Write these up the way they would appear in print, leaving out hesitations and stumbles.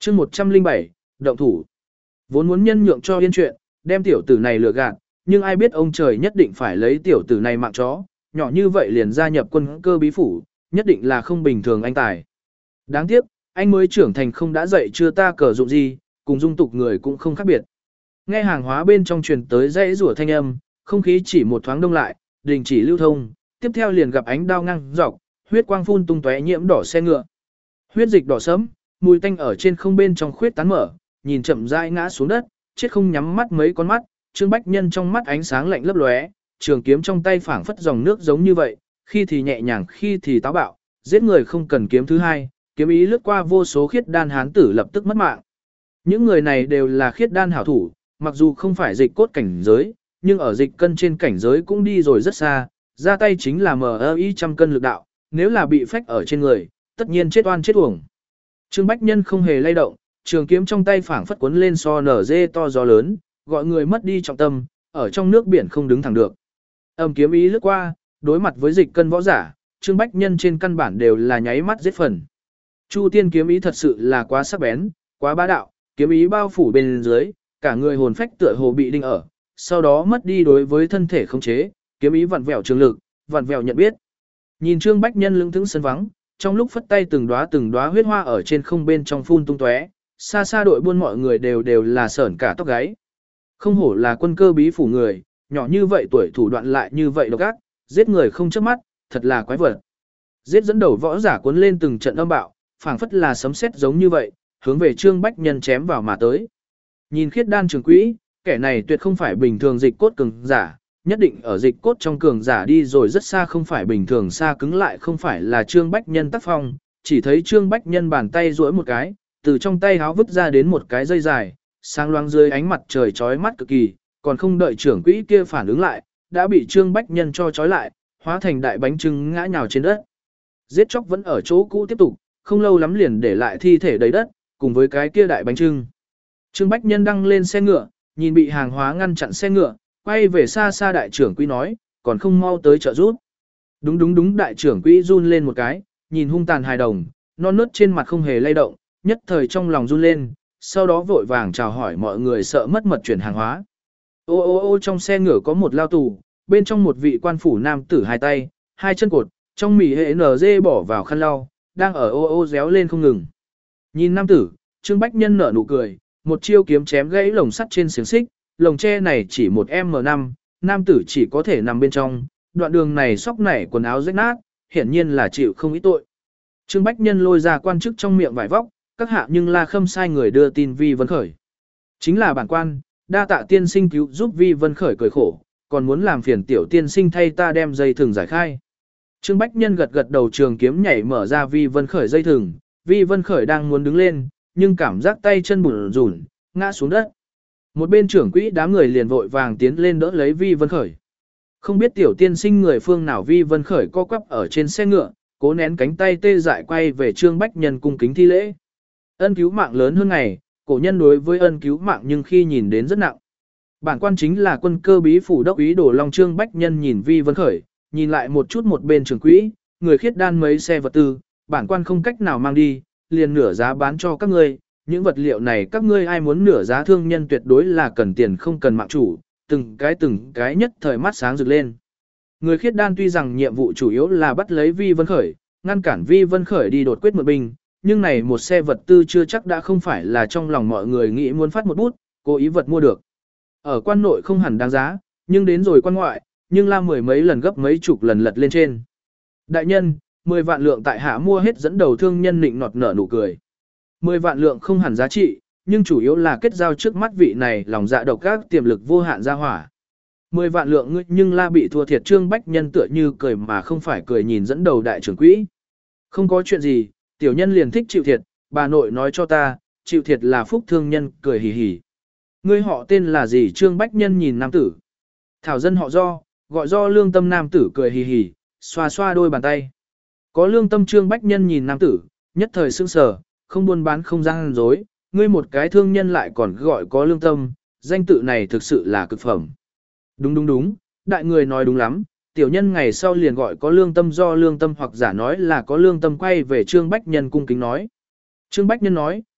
chương 107, động thủ. Vốn muốn nhân nhượng cho yên chuyện, đem tiểu tử này lừa gạt, nhưng ai biết ông trời nhất định phải lấy tiểu tử này mạng chó, nhỏ như vậy liền gia nhập quân cơ bí phủ, nhất định là không bình thường anh tài. Đáng tiếc, anh mới trưởng thành không đã dạy chưa ta cờ dụng gì, cùng dung tục người cũng không khác biệt. Nghe hàng hóa bên trong truyền tới dãy rủa thanh âm, không khí chỉ một thoáng đông lại, đình chỉ lưu thông, tiếp theo liền gặp ánh đao ngang dọc, huyết quang phun tung tóe nhiễm đỏ xe ngựa. Huyết dịch đỏ sẫm, mùi tanh ở trên không bên trong khuyết tán mở, nhìn chậm rãi ngã xuống đất, chết không nhắm mắt mấy con mắt, Trương Bách Nhân trong mắt ánh sáng lạnh lấp lóe, trường kiếm trong tay phảng phất dòng nước giống như vậy, khi thì nhẹ nhàng, khi thì táo bạo, giết người không cần kiếm thứ hai, kiếm ý lướt qua vô số khiết đan hán tử lập tức mất mạng. Những người này đều là khiết đan hảo thủ, mặc dù không phải dịch cốt cảnh giới, nhưng ở dịch cân trên cảnh giới cũng đi rồi rất xa, ra tay chính là MI 100 cân lực đạo, nếu là bị phách ở trên người, tất nhiên chết oan chết uổng. Trương Bách Nhân không hề lay động, trường kiếm trong tay phảng phất cuốn lên so nở dê to gió lớn, gọi người mất đi trọng tâm, ở trong nước biển không đứng thẳng được. Âm kiếm ý lướt qua, đối mặt với dịch cân võ giả, Trương Bách Nhân trên căn bản đều là nháy mắt giết phần. Chu tiên kiếm ý thật sự là quá sắc bén, quá bá đạo, kiếm ý bao phủ bên dưới, cả người hồn phách tựa hồ bị đinh ở, sau đó mất đi đối với thân thể khống chế, kiếm ý vặn vẹo trường lực, vặn vẹo nhận biết. Nhìn Trương Bách Nhân lững thững sân vắng, trong lúc phất tay từng đóa huyết hoa ở trên không bên trong phun tung tóe, xa xa đội buôn mọi người đều là sởn cả tóc gáy. Không hổ là quân cơ bí phủ người, nhỏ như vậy tuổi thủ đoạn lại như vậy độc ác, giết người không chớp mắt, thật là quái vật. Giết dẫn đầu võ giả cuốn lên từng trận âm bạo, phảng phất là sấm sét giống như vậy, hướng về Trương Bách Nhân chém vào mà tới. Nhìn khiết đan trường quỹ, kẻ này tuyệt không phải bình thường dịch cốt cường giả, nhất định ở dịch cốt trong cường giả đi rồi rất xa, không phải bình thường xa cứng lại không phải là Trương Bách Nhân tác phong, chỉ thấy Trương Bách Nhân bàn tay duỗi một cái, từ trong tay háo vứt ra đến một cái dây dài, sáng loáng dưới ánh mặt trời chói mắt cực kỳ, còn không đợi trưởng quỹ kia phản ứng lại, đã bị Trương Bách Nhân cho chói lại, hóa thành đại bánh trưng ngã nhào trên đất. Giết chóc vẫn ở chỗ cũ tiếp tục, không lâu lắm liền để lại thi thể đầy đất, cùng với cái kia đại bánh trưng. Trương Bách Nhân đăng lên xe ngựa, nhìn bị hàng hóa ngăn chặn xe ngựa, quay về xa xa đại trưởng quỹ nói, còn không mau tới trợ giúp. Đúng, đại trưởng quỹ run lên một cái, nhìn hung tàn hài đồng, non nớt trên mặt không hề lay động, nhất thời trong lòng run lên, sau đó vội vàng chào hỏi mọi người sợ mất mật chuyển hàng hóa. Ô trong xe ngựa có một lao tù, bên trong một vị quan phủ nam tử hai tay, hai chân cột, trong mỉ hệ NG bỏ vào khăn lau, đang ở ô réo lên không ngừng. Nhìn nam tử, Trương Bách Nhân nở nụ cười, một chiêu kiếm chém gãy lồng sắt trên xiềng xích, lồng tre này chỉ một M5, nam tử chỉ có thể nằm bên trong, đoạn đường này sóc nảy quần áo rách nát, hiển nhiên là chịu không ít tội. Trương Bách Nhân lôi ra quan chức trong miệng vải vóc, các hạ nhưng La Khâm sai người đưa tin Vi Vân Khởi. Chính là bản quan, đa tạ tiên sinh cứu giúp Vi Vân Khởi cười khổ, còn muốn làm phiền tiểu tiên sinh thay ta đem dây thừng giải khai. Trương Bách Nhân gật đầu, trường kiếm nhảy mở ra Vi Vân Khởi dây thừng, Vi Vân Khởi đang muốn đứng lên, nhưng cảm giác tay chân bủn rủn, ngã xuống đất. Một bên trưởng quỹ đám người liền vội vàng tiến lên đỡ lấy Vi Vân Khởi. Không biết tiểu tiên sinh người phương nào, Vi Vân Khởi co quắp ở trên xe ngựa, cố nén cánh tay tê dại quay về Trương Bách Nhân cung kính thi lễ. Ân cứu mạng lớn hơn ngày, cổ nhân đối với ân cứu mạng nhưng khi nhìn đến rất nặng. Bản quan chính là quân cơ bí phủ đốc úy Đồ Long. Trương Bách Nhân nhìn Vi Vân Khởi, nhìn lại một chút một bên trưởng quỹ, người khiết đan mấy xe vật tư, bản quan không cách nào mang đi, liền nửa giá bán cho các ngươi. Những vật liệu này các ngươi ai muốn nửa giá, thương nhân tuyệt đối là cần tiền không cần mạng chủ, từng cái nhất thời mắt sáng rực lên. Người khiết đan tuy rằng nhiệm vụ chủ yếu là bắt lấy Vi Vân Khởi, ngăn cản Vi Vân Khởi đi đột quyết mượn binh, nhưng này một xe vật tư chưa chắc đã không phải là trong lòng mọi người nghĩ muốn phát một bút, cố ý vật mua được. Ở quan nội không hẳn đáng giá, nhưng đến rồi quan ngoại, nhưng là mười mấy lần gấp mấy chục lần lật lên trên. Đại nhân, 10 vạn lượng tại hạ mua hết, dẫn đầu thương nhân nịnh nọt nở nụ cười. 10 vạn lượng không hẳn giá trị, nhưng chủ yếu là kết giao trước mắt vị này lòng dạ độc các tiềm lực vô hạn ra hỏa. 10 vạn lượng ngươi nhưng la bị thua thiệt. Trương Bách Nhân tựa như cười mà không phải cười nhìn dẫn đầu đại trưởng quỹ. Không có chuyện gì, tiểu nhân liền thích chịu thiệt, bà nội nói cho ta, chịu thiệt là phúc. Thương nhân cười hì hì. Ngươi họ tên là gì? Trương Bách Nhân nhìn nam tử. Thảo dân họ Do, gọi Do lương tâm. Nam tử cười hì hì, xoa xoa đôi bàn tay. Có lương tâm. Trương Bách Nhân nhìn nam tử, nhất thời sững sờ, không buôn bán không gian dối, ngươi một cái thương nhân lại còn gọi có lương tâm, danh tự này thực sự là cực phẩm. Đúng, đại người nói đúng lắm, tiểu nhân ngày sau liền gọi có lương tâm. Do lương tâm hoặc giả nói là có lương tâm quay về Trương Bách Nhân cung kính nói. Trương Bách Nhân nói,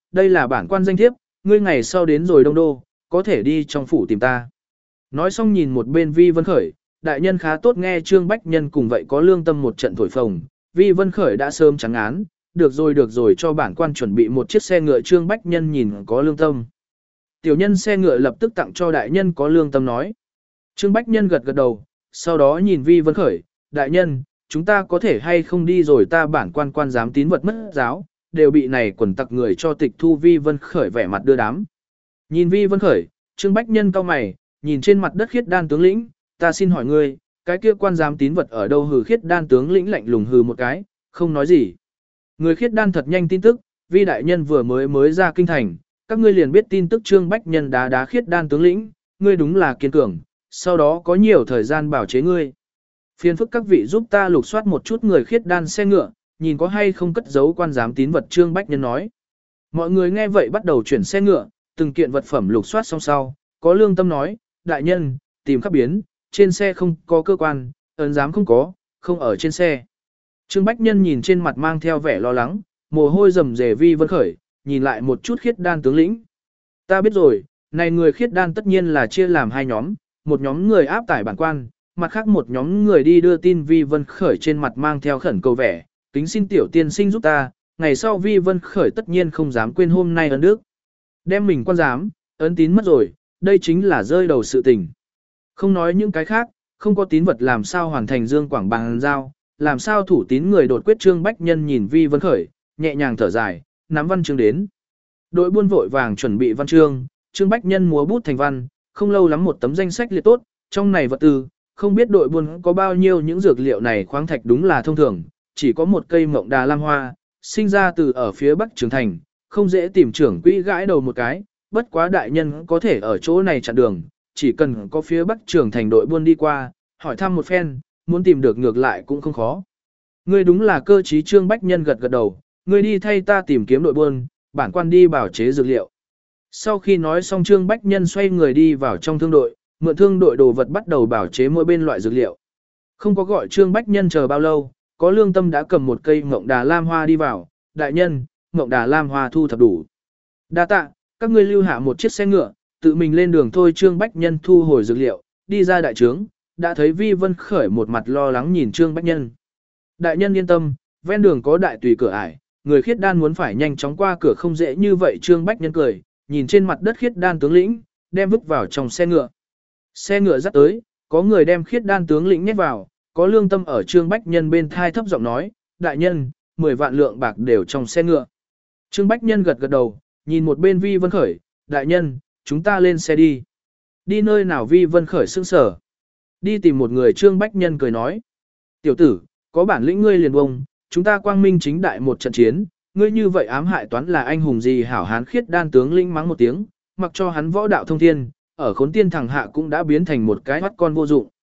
đây là bản quan danh thiếp, ngươi ngày sau đến rồi Đông Đô, có thể đi trong phủ tìm ta. Nói xong nhìn một bên Vi Vân Khởi, đại nhân khá tốt nghe Trương Bách Nhân cùng vậy có lương tâm một trận thổi phồng, Vi Vân Khởi đã sớm trắng án, được rồi cho bản quan chuẩn bị một chiếc xe ngựa. Trương Bách Nhân nhìn có lương tâm. Tiểu nhân xe ngựa lập tức tặng cho đại nhân có lương tâm nói. Trương Bách Nhân gật gật đầu, sau đó nhìn Vi Vân Khởi, đại nhân, chúng ta có thể hay không đi rồi, ta bản quan giám tín vật mất giáo, đều bị này quần tặc người cho tịch thu. Vi Vân Khởi vẻ mặt đưa đám. Nhìn Vi Vân Khởi, Trương Bách Nhân cau mày, nhìn trên mặt đất Khiết Đan tướng lĩnh, ta xin hỏi ngươi, cái kia quan giám tín vật ở đâu? Hừ. Khiết Đan tướng lĩnh lạnh lùng hừ một cái, không nói gì. Người Khiết Đan thật nhanh tin tức, Vi đại nhân vừa mới ra kinh thành, các ngươi liền biết tin tức. Trương Bách Nhân đá Khiết Đan tướng lĩnh, ngươi đúng là kiên cường, sau đó có nhiều thời gian bảo chế ngươi. Phiền phức các vị giúp ta lục soát một chút người Khiết Đan xe ngựa, nhìn có hay không cất giấu quan giám tín vật. Trương Bách Nhân nói. Mọi người nghe vậy bắt đầu chuyển xe ngựa, từng kiện vật phẩm lục soát xong sau, có lương tâm nói, đại nhân, tìm khắp biến, trên xe không có cơ quan, ấn giám không có, không ở trên xe. Trương Bách Nhân nhìn trên mặt mang theo vẻ lo lắng, mồ hôi rầm rề Vi Vân Khởi, nhìn lại một chút Khiết Đan tướng lĩnh. Ta biết rồi, này người Khiết Đan tất nhiên là chia làm hai nhóm, một nhóm người áp tải bản quan, mặt khác một nhóm người đi đưa tin. Vi Vân Khởi trên mặt mang theo khẩn cầu vẻ, kính xin tiểu tiên sinh giúp ta, ngày sau Vi Vân Khởi tất nhiên không dám quên hôm nay ân đức. Đem mình quan giám, ấn tín mất rồi, đây chính là rơi đầu sự tình. Không nói những cái khác, không có tín vật làm sao hoàn thành Dương Quảng bàn giao, làm sao thủ tín người đột quyết. Trương Bách Nhân nhìn Vi Vân Khởi, nhẹ nhàng thở dài, nắm văn chương đến. Đội buôn vội vàng chuẩn bị văn chương, Trương Bách Nhân múa bút thành văn, không lâu lắm một tấm danh sách liệt tốt, trong này vật tư, không biết đội buôn có bao nhiêu. Những dược liệu này khoáng thạch đúng là thông thường, chỉ có một cây mộng đà lam hoa, sinh ra từ ở phía bắc Trường Thành, không dễ tìm. Trưởng quỹ gãi đầu một cái, bất quá đại nhân có thể ở chỗ này chặn đường, chỉ cần có phía bắc Trường Thành đội buôn đi qua, hỏi thăm một phen, muốn tìm được ngược lại cũng không khó. Ngươi đúng là cơ trí. Trương Bách Nhân gật gật đầu, ngươi đi thay ta tìm kiếm đội buôn, bản quan đi bảo chế dược liệu. Sau khi nói xong Trương Bách Nhân xoay người đi vào trong thương đội, mượn thương đội đồ vật bắt đầu bảo chế mỗi bên loại dược liệu. Không có gọi Trương Bách Nhân chờ bao lâu, có lương tâm đã cầm một cây mộng đà lam hoa đi vào, đại nhân, mộng đà lam hoa thu thập đủ. Đa tạ, các ngươi lưu hạ một chiếc xe ngựa, tự mình lên đường thôi. Trương Bách Nhân thu hồi dược liệu, đi ra đại trướng, đã thấy Vi Vân Khởi một mặt lo lắng nhìn Trương Bách Nhân. Đại nhân yên tâm, ven đường có đại tùy cửa ải, người Khiết Đan muốn phải nhanh chóng qua cửa không dễ như vậy. Trương Bách Nhân cười, nhìn trên mặt đất Khiết Đan tướng lĩnh, đem vứt vào trong xe ngựa. Xe ngựa dắt tới, có người đem Khiết Đan tướng lĩnh nhét vào, có lương tâm ở Trương Bách Nhân bên thai thấp giọng nói, đại nhân, 10 vạn lượng bạc đều trong xe ngựa. Trương Bách Nhân gật gật đầu, nhìn một bên Vi Vân Khởi, đại nhân, chúng ta lên xe đi. Đi nơi nào? Vi Vân Khởi sững sờ. Đi tìm một người. Trương Bách Nhân cười nói, tiểu tử, có bản lĩnh ngươi liền bông, chúng ta quang minh chính đại một trận chiến, ngươi như vậy ám hại toán là anh hùng gì hảo hán. Khiết Đan tướng lĩnh mắng một tiếng, mặc cho hắn võ đạo thông thiên, ở khốn tiên thẳng hạ cũng đã biến thành một cái mắt con vô dụng.